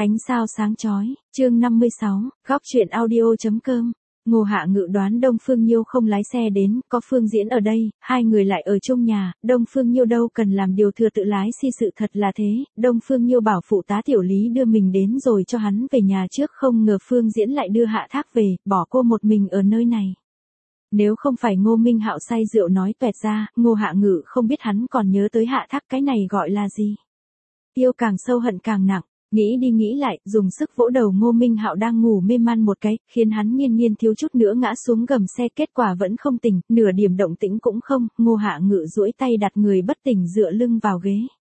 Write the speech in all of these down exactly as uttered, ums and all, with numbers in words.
Ánh sao sáng chói, chương năm mươi sáu, góc truyện audio.com. Ngô Hạ Ngự đoán Đông Phương Nhiêu không lái xe đến, có Phương Diễn ở đây, hai người lại ở chung nhà, Đông Phương Nhiêu đâu cần làm điều thừa tự lái si, sự thật là thế, Đông Phương Nhiêu bảo phụ tá Tiểu Lý đưa mình đến rồi cho hắn về nhà trước, không ngờ Phương Diễn lại đưa Hạ Thác về, bỏ cô một mình ở nơi này. Nếu không phải Ngô Minh Hạo say rượu nói toẹt ra, Ngô Hạ Ngự không biết hắn còn nhớ tới Hạ Thác, cái này gọi là gì. Yêu càng sâu hận càng nặng. Nghĩ đi nghĩ lại, dùng sức vỗ đầu Ngô Minh Hạo đang ngủ mê man một cái, khiến hắn nghiêng nghiêng thiếu chút nữa ngã xuống gầm xe, kết quả vẫn không tỉnh, nửa điểm động tĩnh cũng không. Ngô Hạ Ngự duỗi tay đặt người bất tỉnh dựa lưng vào ghế.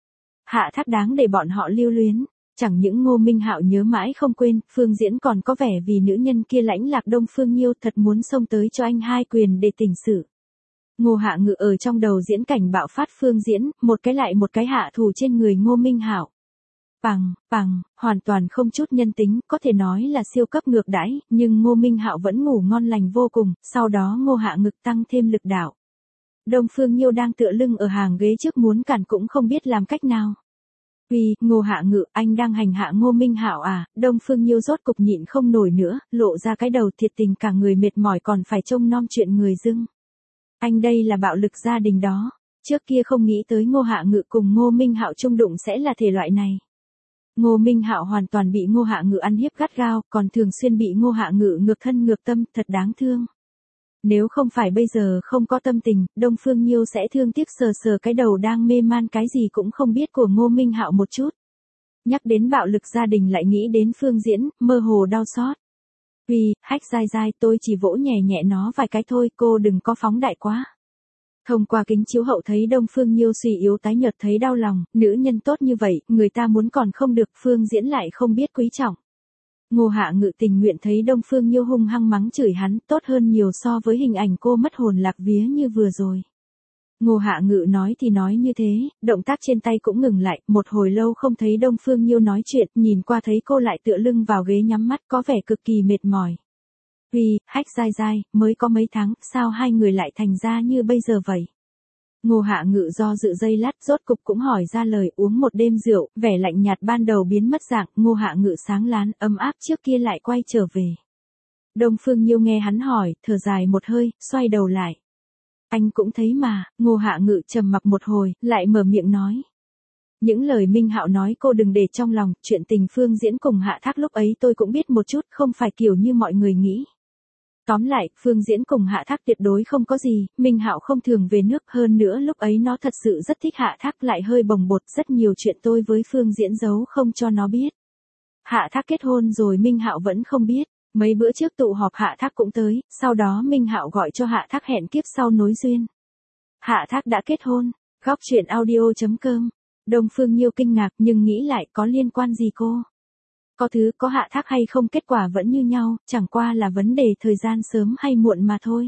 Hạ Thác đáng để bọn họ lưu luyến. Chẳng những Ngô Minh Hạo nhớ mãi không quên, Phương Diễn còn có vẻ vì nữ nhân kia lãnh lạc Đông Phương Nhiêu, thật muốn xông tới cho anh hai quyền để tỉnh sự. Ngô Hạ Ngự ở trong đầu diễn cảnh bạo phát Phương Diễn, một cái lại một cái hạ thủ trên người Ngô Minh Hạo. Bằng, bằng, hoàn toàn không chút nhân tính, có thể nói là siêu cấp ngược đãi, nhưng Ngô Minh Hạo vẫn ngủ ngon lành vô cùng, sau đó Ngô Hạ Ngự tăng thêm lực đạo. Đông Phương Nhiêu đang tựa lưng ở hàng ghế trước muốn cản cũng không biết làm cách nào. Vì, Ngô Hạ Ngự, anh đang hành hạ Ngô Minh Hạo à, Đông Phương Nhiêu rốt cục nhịn không nổi nữa, lộ ra cái đầu thiệt tình, cả người mệt mỏi còn phải trông nom chuyện người dưng. Anh đây là bạo lực gia đình đó, trước kia không nghĩ tới Ngô Hạ Ngự cùng Ngô Minh Hạo chung đụng sẽ là thể loại này. Ngô Minh Hạo hoàn toàn bị Ngô Hạ Ngự ăn hiếp gắt gao, còn thường xuyên bị Ngô Hạ Ngự ngược thân ngược tâm, thật đáng thương. Nếu không phải bây giờ không có tâm tình, Đông Phương Nhiêu sẽ thương tiếc sờ sờ cái đầu đang mê man cái gì cũng không biết của Ngô Minh Hạo một chút. Nhắc đến bạo lực gia đình lại nghĩ đến Phương Diễn, mơ hồ đau xót. Vì, hách dai dai, tôi chỉ vỗ nhẹ nhẹ nó vài cái thôi, cô đừng có phóng đại quá. Thông qua kính chiếu hậu thấy Đông Phương Nhiêu suy yếu tái nhợt thấy đau lòng, nữ nhân tốt như vậy, người ta muốn còn không được, Phương Diễn lại không biết quý trọng. Ngô Hạ Ngự tình nguyện thấy Đông Phương Nhiêu hung hăng mắng chửi hắn, tốt hơn nhiều so với hình ảnh cô mất hồn lạc vía như vừa rồi. Ngô Hạ Ngự nói thì nói như thế, động tác trên tay cũng ngừng lại, một hồi lâu không thấy Đông Phương Nhiêu nói chuyện, nhìn qua thấy cô lại tựa lưng vào ghế nhắm mắt có vẻ cực kỳ mệt mỏi. Vì, hách dai dai, mới có mấy tháng, sao hai người lại thành ra như bây giờ vậy? Ngô Hạ Ngự do dự giây lát, rốt cục cũng hỏi ra lời, uống một đêm rượu, vẻ lạnh nhạt ban đầu biến mất dạng, Ngô Hạ Ngự sáng lán, ấm áp trước kia lại quay trở về. Đông Phương Nhiêu nghe hắn hỏi, thở dài một hơi, xoay đầu lại. Anh cũng thấy mà, Ngô Hạ Ngự trầm mặc một hồi, lại mở miệng nói. Những lời Minh Hạo nói cô đừng để trong lòng, chuyện tình Phương Diễn cùng Hạ Thác lúc ấy tôi cũng biết một chút, không phải kiểu như mọi người nghĩ. Tóm lại, Phương Diễn cùng Hạ Thác tuyệt đối không có gì, Minh Hạo không thường về nước, hơn nữa lúc ấy nó thật sự rất thích Hạ Thác, lại hơi bồng bột, rất nhiều chuyện tôi với Phương Diễn giấu không cho nó biết. Hạ Thác kết hôn rồi Minh Hạo vẫn không biết, mấy bữa trước tụ họp Hạ Thác cũng tới, sau đó Minh Hạo gọi cho Hạ Thác hẹn kiếp sau nối duyên. Hạ Thác đã kết hôn, góc truyện audio.com. Đông Phương Nhiêu kinh ngạc nhưng nghĩ lại có liên quan gì cô? Có thứ có Hạ Thác hay không kết quả vẫn như nhau, chẳng qua là vấn đề thời gian sớm hay muộn mà thôi.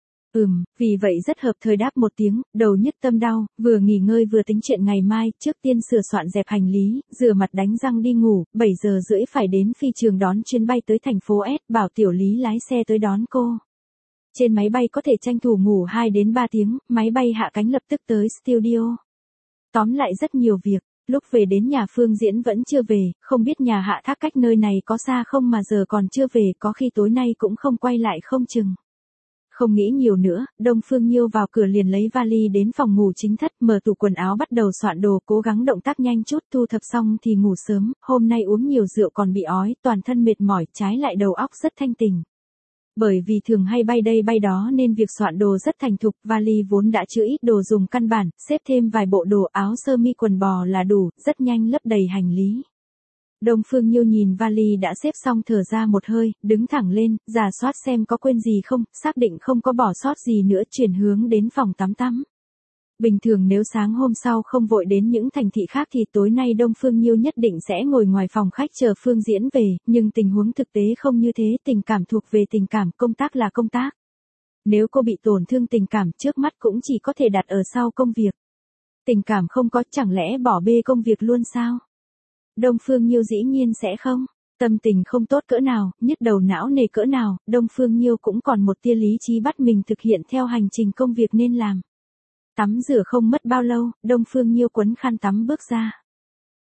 Ừm, vì vậy rất hợp thời đáp một tiếng, đầu nhức tâm đau, vừa nghỉ ngơi vừa tính chuyện ngày mai, trước tiên sửa soạn dẹp hành lý, rửa mặt đánh răng đi ngủ, bảy giờ rưỡi phải đến phi trường đón chuyến bay tới thành phố S, bảo Tiểu Lý lái xe tới đón cô. Trên máy bay có thể tranh thủ ngủ hai đến ba tiếng, máy bay hạ cánh lập tức tới studio. Tóm lại rất nhiều việc. Lúc về đến nhà Phương Diễn vẫn chưa về, không biết nhà Hạ Thác cách nơi này có xa không mà giờ còn chưa về, có khi tối nay cũng không quay lại không chừng. Không nghĩ nhiều nữa, Đông Phương Nhiêu vào cửa liền lấy vali đến phòng ngủ chính thất, mở tủ quần áo bắt đầu soạn đồ, cố gắng động tác nhanh chút, thu thập xong thì ngủ sớm, hôm nay uống nhiều rượu còn bị ói, toàn thân mệt mỏi, trái lại đầu óc rất thanh tỉnh. Bởi vì thường hay bay đây bay đó nên việc soạn đồ rất thành thục, vali vốn đã chứa ít đồ dùng căn bản, xếp thêm vài bộ đồ áo sơ mi quần bò là đủ, rất nhanh lấp đầy hành lý. Đông Phương Nhiêu nhìn vali đã xếp xong thở ra một hơi, đứng thẳng lên, rà soát xem có quên gì không, xác định không có bỏ sót gì nữa, chuyển hướng đến phòng tắm tắm. Bình thường nếu sáng hôm sau không vội đến những thành thị khác thì tối nay Đông Phương Nhiêu nhất định sẽ ngồi ngoài phòng khách chờ Phương Diễn về, nhưng tình huống thực tế không như thế, tình cảm thuộc về tình cảm, công tác là công tác. Nếu cô bị tổn thương tình cảm trước mắt cũng chỉ có thể đặt ở sau công việc. Tình cảm không có, chẳng lẽ bỏ bê công việc luôn sao? Đông Phương Nhiêu dĩ nhiên sẽ không. Tâm tình không tốt cỡ nào, nhức đầu não nề cỡ nào, Đông Phương Nhiêu cũng còn một tia lý trí bắt mình thực hiện theo hành trình công việc nên làm. Tắm rửa không mất bao lâu, Đông Phương Nhiêu quấn khăn tắm bước ra.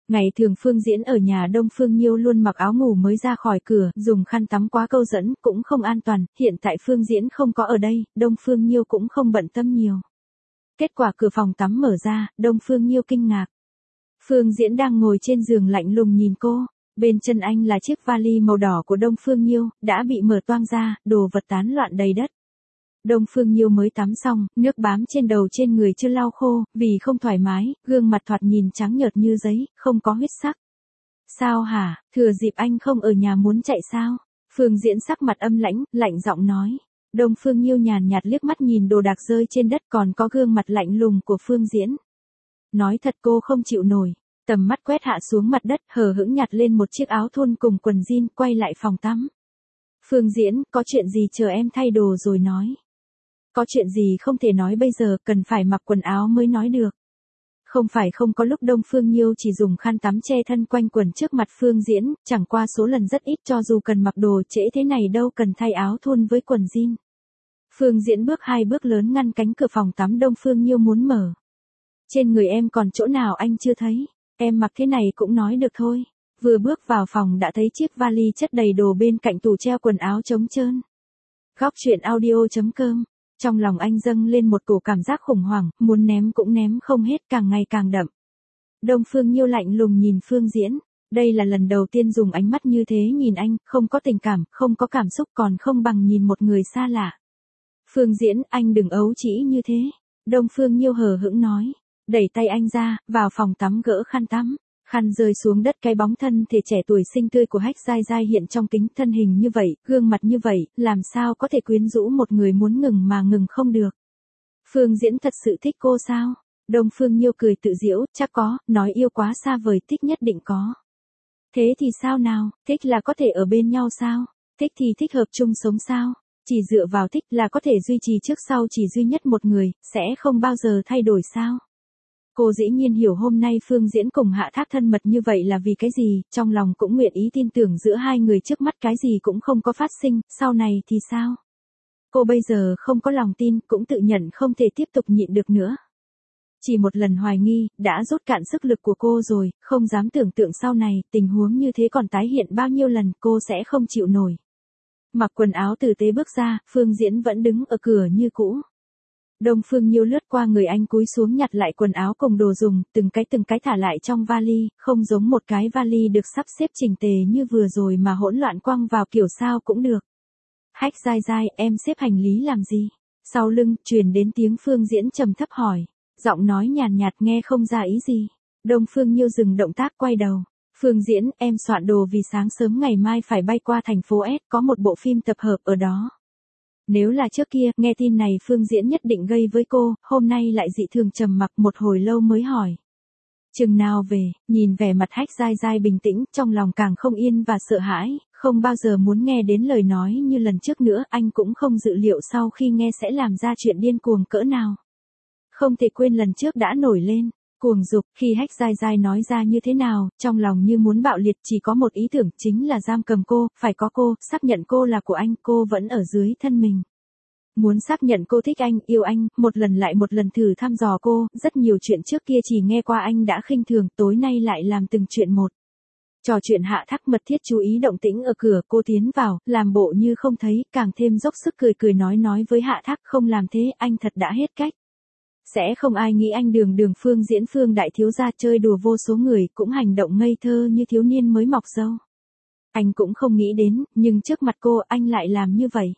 Ngày thường Phương Diễn ở nhà Đông Phương Nhiêu luôn mặc áo ngủ mới ra khỏi cửa, dùng khăn tắm quá câu dẫn, cũng không an toàn, hiện tại Phương Diễn không có ở đây, Đông Phương Nhiêu cũng không bận tâm nhiều. Kết quả cửa phòng tắm mở ra, Đông Phương Nhiêu kinh ngạc. Phương Diễn đang ngồi trên giường lạnh lùng nhìn cô, bên chân anh là chiếc vali màu đỏ của Đông Phương Nhiêu, đã bị mở toang ra, đồ vật tán loạn đầy đất. Đông Phương Nhiêu mới tắm xong, nước bám trên đầu trên người chưa lau khô, vì không thoải mái, gương mặt thoạt nhìn trắng nhợt như giấy, không có huyết sắc. Sao hả, thừa dịp anh không ở nhà muốn chạy sao? Phương Diễn sắc mặt âm lãnh, lạnh giọng nói. Đông Phương Nhiêu nhàn nhạt liếc mắt nhìn đồ đạc rơi trên đất còn có gương mặt lạnh lùng của Phương Diễn. Nói thật cô không chịu nổi, tầm mắt quét hạ xuống mặt đất, hờ hững nhặt lên một chiếc áo thun cùng quần jean, quay lại phòng tắm. Phương Diễn, có chuyện gì chờ em thay đồ rồi nói. Có chuyện gì không thể nói bây giờ, cần phải mặc quần áo mới nói được. Không phải không có lúc Đông Phương Nhiêu chỉ dùng khăn tắm che thân quanh quần trước mặt Phương Diễn, chẳng qua số lần rất ít cho dù cần mặc đồ trễ thế này đâu cần thay áo thun với quần jean. Phương Diễn bước hai bước lớn ngăn cánh cửa phòng tắm Đông Phương Nhiêu muốn mở. Trên người em còn chỗ nào anh chưa thấy, em mặc thế này cũng nói được thôi. Vừa bước vào phòng đã thấy chiếc vali chất đầy đồ bên cạnh tủ treo quần áo trống trơn. Góc truyện audio chấm com. Trong lòng anh dâng lên một cổ cảm giác khủng hoảng, muốn ném cũng ném không hết, càng ngày càng đậm. Đông Phương Nhiêu lạnh lùng nhìn Phương Diễn, đây là lần đầu tiên dùng ánh mắt như thế nhìn anh, không có tình cảm, không có cảm xúc còn không bằng nhìn một người xa lạ. Phương Diễn, anh đừng ấu trĩ như thế. Đông Phương Nhiêu hờ hững nói, đẩy tay anh ra, vào phòng tắm gỡ khăn tắm. Khăn rơi xuống đất, cái bóng thân thể trẻ tuổi xinh tươi của Hách Giai Giai hiện trong kính, thân hình như vậy, gương mặt như vậy, làm sao có thể quyến rũ một người muốn ngừng mà ngừng không được. Phương Diễn thật sự thích cô sao? Đông Phương Nhiêu cười tự giễu, chắc có, nói yêu quá xa vời, thích nhất định có. Thế thì sao nào, thích là có thể ở bên nhau sao? Thích thì thích hợp chung sống sao? Chỉ dựa vào thích là có thể duy trì trước sau chỉ duy nhất một người, sẽ không bao giờ thay đổi sao? Cô dĩ nhiên hiểu hôm nay Phương Diễn cùng Hạ Thác thân mật như vậy là vì cái gì, trong lòng cũng nguyện ý tin tưởng giữa hai người trước mắt cái gì cũng không có phát sinh, sau này thì sao? Cô bây giờ không có lòng tin, cũng tự nhận không thể tiếp tục nhịn được nữa. Chỉ một lần hoài nghi, đã rút cạn sức lực của cô rồi, không dám tưởng tượng sau này, tình huống như thế còn tái hiện bao nhiêu lần, cô sẽ không chịu nổi. Mặc quần áo tử tế bước ra, Phương Diễn vẫn đứng ở cửa như cũ. Đông Phương Nhiêu lướt qua người anh cúi xuống nhặt lại quần áo cùng đồ dùng, từng cái từng cái thả lại trong vali, không giống một cái vali được sắp xếp chỉnh tề như vừa rồi mà hỗn loạn quăng vào kiểu sao cũng được. Hách Giai Giai, em xếp hành lý làm gì? Sau lưng, truyền đến tiếng Phương Diễn trầm thấp hỏi, giọng nói nhàn nhạt nghe không ra ý gì. Đông Phương Nhiêu dừng động tác quay đầu. Phương Diễn, em soạn đồ vì sáng sớm ngày mai phải bay qua thành phố S, có một bộ phim tập hợp ở đó. Nếu là trước kia, nghe tin này Phương Diễn nhất định gây với cô, hôm nay lại dị thường trầm mặc một hồi lâu mới hỏi. Chừng nào về, nhìn vẻ mặt Hách Giai Giai bình tĩnh, trong lòng càng không yên và sợ hãi, không bao giờ muốn nghe đến lời nói như lần trước nữa, anh cũng không dự liệu sau khi nghe sẽ làm ra chuyện điên cuồng cỡ nào. Không thể quên lần trước đã nổi lên, cuồng dục, khi Hách Giai Giai nói ra như thế nào, trong lòng như muốn bạo liệt, chỉ có một ý tưởng, chính là giam cầm cô, phải có cô, xác nhận cô là của anh, cô vẫn ở dưới thân mình. Muốn xác nhận cô thích anh, yêu anh, một lần lại một lần thử thăm dò cô, rất nhiều chuyện trước kia chỉ nghe qua anh đã khinh thường, tối nay lại làm từng chuyện một. Trò chuyện Hạ Thác mật thiết chú ý động tĩnh ở cửa, cô tiến vào, làm bộ như không thấy, càng thêm dốc sức cười cười nói nói với Hạ Thác, không làm thế, anh thật đã hết cách. Sẽ không ai nghĩ anh đường đường Phương Diễn Phương đại thiếu gia chơi đùa vô số người, cũng hành động ngây thơ như thiếu niên mới mọc râu. Anh cũng không nghĩ đến, nhưng trước mặt cô anh lại làm như vậy.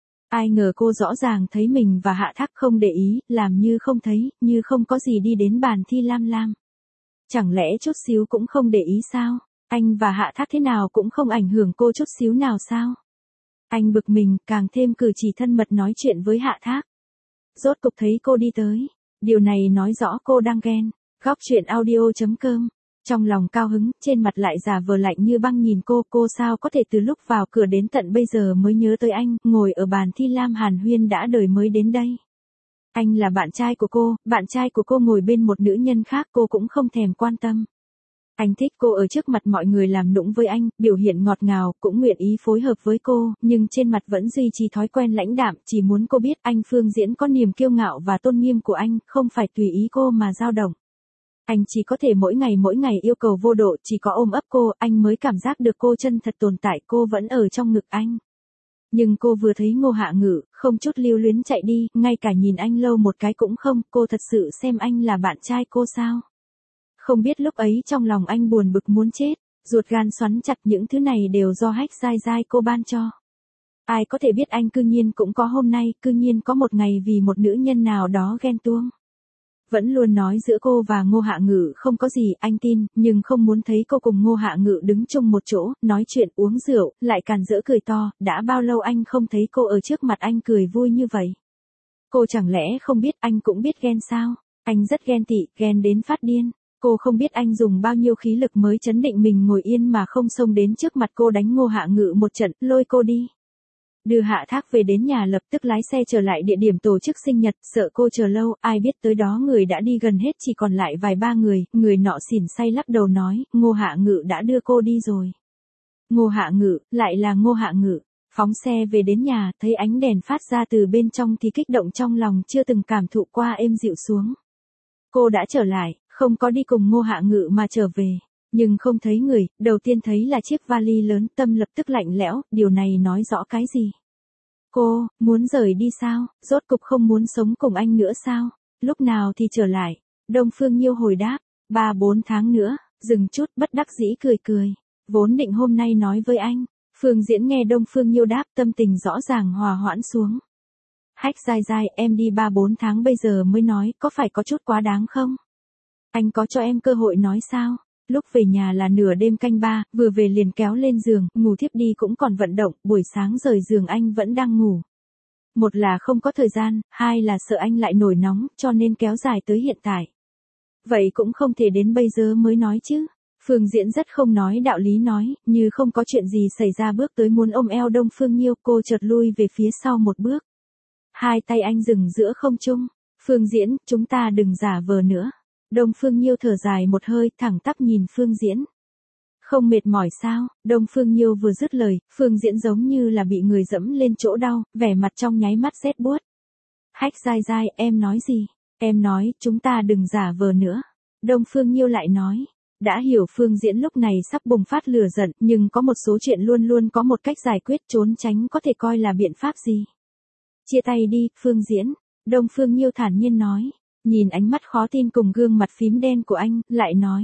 Ai ngờ cô rõ ràng thấy mình và Hạ Thác không để ý, làm như không thấy, như không có gì đi đến bàn Thi Lam Lam. Chẳng lẽ chút xíu cũng không để ý sao? Anh và Hạ Thác thế nào cũng không ảnh hưởng cô chút xíu nào sao? Anh bực mình, càng thêm cử chỉ thân mật nói chuyện với Hạ Thác. Rốt cục thấy cô đi tới. Điều này nói rõ cô đang ghen. Góc truyện audio chấm com. Trong lòng cao hứng, trên mặt lại giả vờ lạnh như băng nhìn cô, cô sao có thể từ lúc vào cửa đến tận bây giờ mới nhớ tới anh, ngồi ở bàn Thi Lam hàn huyên đã đời mới đến đây. Anh là bạn trai của cô, bạn trai của cô ngồi bên một nữ nhân khác cô cũng không thèm quan tâm. Anh thích cô ở trước mặt mọi người làm nũng với anh, biểu hiện ngọt ngào, cũng nguyện ý phối hợp với cô, nhưng trên mặt vẫn duy trì thói quen lãnh đạm, chỉ muốn cô biết anh Phương Diễn có niềm kiêu ngạo và tôn nghiêm của anh, không phải tùy ý cô mà dao động. Anh chỉ có thể mỗi ngày mỗi ngày yêu cầu vô độ, chỉ có ôm ấp cô, anh mới cảm giác được cô chân thật tồn tại, cô vẫn ở trong ngực anh. Nhưng cô vừa thấy Ngô Hạ Ngự, không chút lưu luyến chạy đi, ngay cả nhìn anh lâu một cái cũng không, cô thật sự xem anh là bạn trai cô sao? Không biết lúc ấy trong lòng anh buồn bực muốn chết, ruột gan xoắn chặt, những thứ này đều do Hách Giai Giai cô ban cho. Ai có thể biết anh cư nhiên cũng có hôm nay, cư nhiên có một ngày vì một nữ nhân nào đó ghen tuông. Vẫn luôn nói giữa cô và Ngô Hạ Ngự không có gì, anh tin, nhưng không muốn thấy cô cùng Ngô Hạ Ngự đứng chung một chỗ, nói chuyện uống rượu, lại càn rỡ cười to, đã bao lâu anh không thấy cô ở trước mặt anh cười vui như vậy. Cô chẳng lẽ không biết anh cũng biết ghen sao? Anh rất ghen tị, ghen đến phát điên. Cô không biết anh dùng bao nhiêu khí lực mới chấn định mình ngồi yên mà không xông đến trước mặt cô đánh Ngô Hạ Ngự một trận, lôi cô đi. Đưa Hạ Thác về đến nhà lập tức lái xe trở lại địa điểm tổ chức sinh nhật, sợ cô chờ lâu, ai biết tới đó người đã đi gần hết, chỉ còn lại vài ba người, người nọ xỉn say lắc đầu nói, Ngô Hạ Ngự đã đưa cô đi rồi. Ngô Hạ Ngự, lại là Ngô Hạ Ngự, phóng xe về đến nhà, thấy ánh đèn phát ra từ bên trong thì kích động trong lòng chưa từng cảm thụ qua êm dịu xuống. Cô đã trở lại, không có đi cùng Ngô Hạ Ngự mà trở về. Nhưng không thấy người, đầu tiên thấy là chiếc vali lớn, tâm lập tức lạnh lẽo, điều này nói rõ cái gì? Cô, muốn rời đi sao, rốt cục không muốn sống cùng anh nữa sao? Lúc nào thì trở lại? Đông Phương Nhiêu hồi đáp, ba bốn tháng nữa, dừng chút, bất đắc dĩ cười cười. Vốn định hôm nay nói với anh. Phương Diễn nghe Đông Phương Nhiêu đáp, tâm tình rõ ràng hòa hoãn xuống. Hách Giai Giai, em đi ba bốn tháng bây giờ mới nói, có phải có chút quá đáng không? Anh có cho em cơ hội nói sao? Lúc về nhà là nửa đêm canh ba, vừa về liền kéo lên giường, ngủ thiếp đi cũng còn vận động, buổi sáng rời giường anh vẫn đang ngủ. Một là không có thời gian, hai là sợ anh lại nổi nóng, cho nên kéo dài tới hiện tại. Vậy cũng không thể đến bây giờ mới nói chứ. Phương Diễn rất không nói đạo lý nói, như không có chuyện gì xảy ra bước tới muốn ôm eo Đông Phương Nhiêu, cô chợt lui về phía sau một bước. Hai tay anh dừng giữa không trung. Phương Diễn, chúng ta đừng giả vờ nữa. Đông Phương Nhiêu thở dài một hơi, thẳng tắp nhìn Phương Diễn. Không mệt mỏi sao? Đông Phương Nhiêu vừa dứt lời, Phương Diễn giống như là bị người dẫm lên chỗ đau, vẻ mặt trong nháy mắt rét buốt. Hách Giai Giai, em nói gì? Em nói, chúng ta đừng giả vờ nữa. Đông Phương Nhiêu lại nói. Đã hiểu Phương Diễn lúc này sắp bùng phát lửa giận, nhưng có một số chuyện luôn luôn có một cách giải quyết, trốn tránh có thể coi là biện pháp gì. Chia tay đi, Phương Diễn. Đông Phương Nhiêu thản nhiên nói. Nhìn ánh mắt khó tin cùng gương mặt phím đen của anh, lại nói.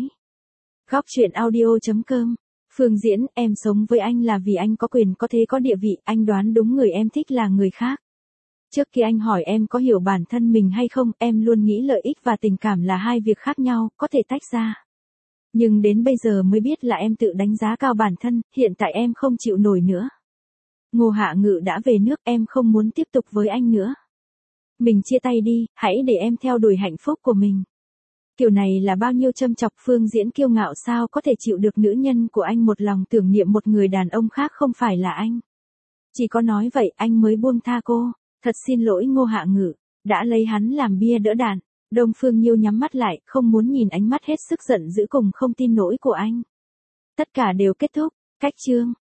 Góc truyện audio chấm com. Phương Diễn, em sống với anh là vì anh có quyền có thế có địa vị, anh đoán đúng người em thích là người khác. Trước khi anh hỏi em có hiểu bản thân mình hay không, em luôn nghĩ lợi ích và tình cảm là hai việc khác nhau, có thể tách ra. Nhưng đến bây giờ mới biết là em tự đánh giá cao bản thân, hiện tại em không chịu nổi nữa. Ngô Hạ Ngự đã về nước, em không muốn tiếp tục với anh nữa. Mình chia tay đi, hãy để em theo đuổi hạnh phúc của mình. Kiểu này là bao nhiêu châm chọc. Phương Diễn kiêu ngạo sao có thể chịu được nữ nhân của anh một lòng tưởng niệm một người đàn ông khác không phải là anh. Chỉ có nói vậy anh mới buông tha cô. Thật xin lỗi Ngô Hạ Ngự, đã lấy hắn làm bia đỡ đạn. Đông Phương Nhiêu nhắm mắt lại, không muốn nhìn ánh mắt hết sức giận dữ cùng không tin nổi của anh. Tất cả đều kết thúc, cách chương.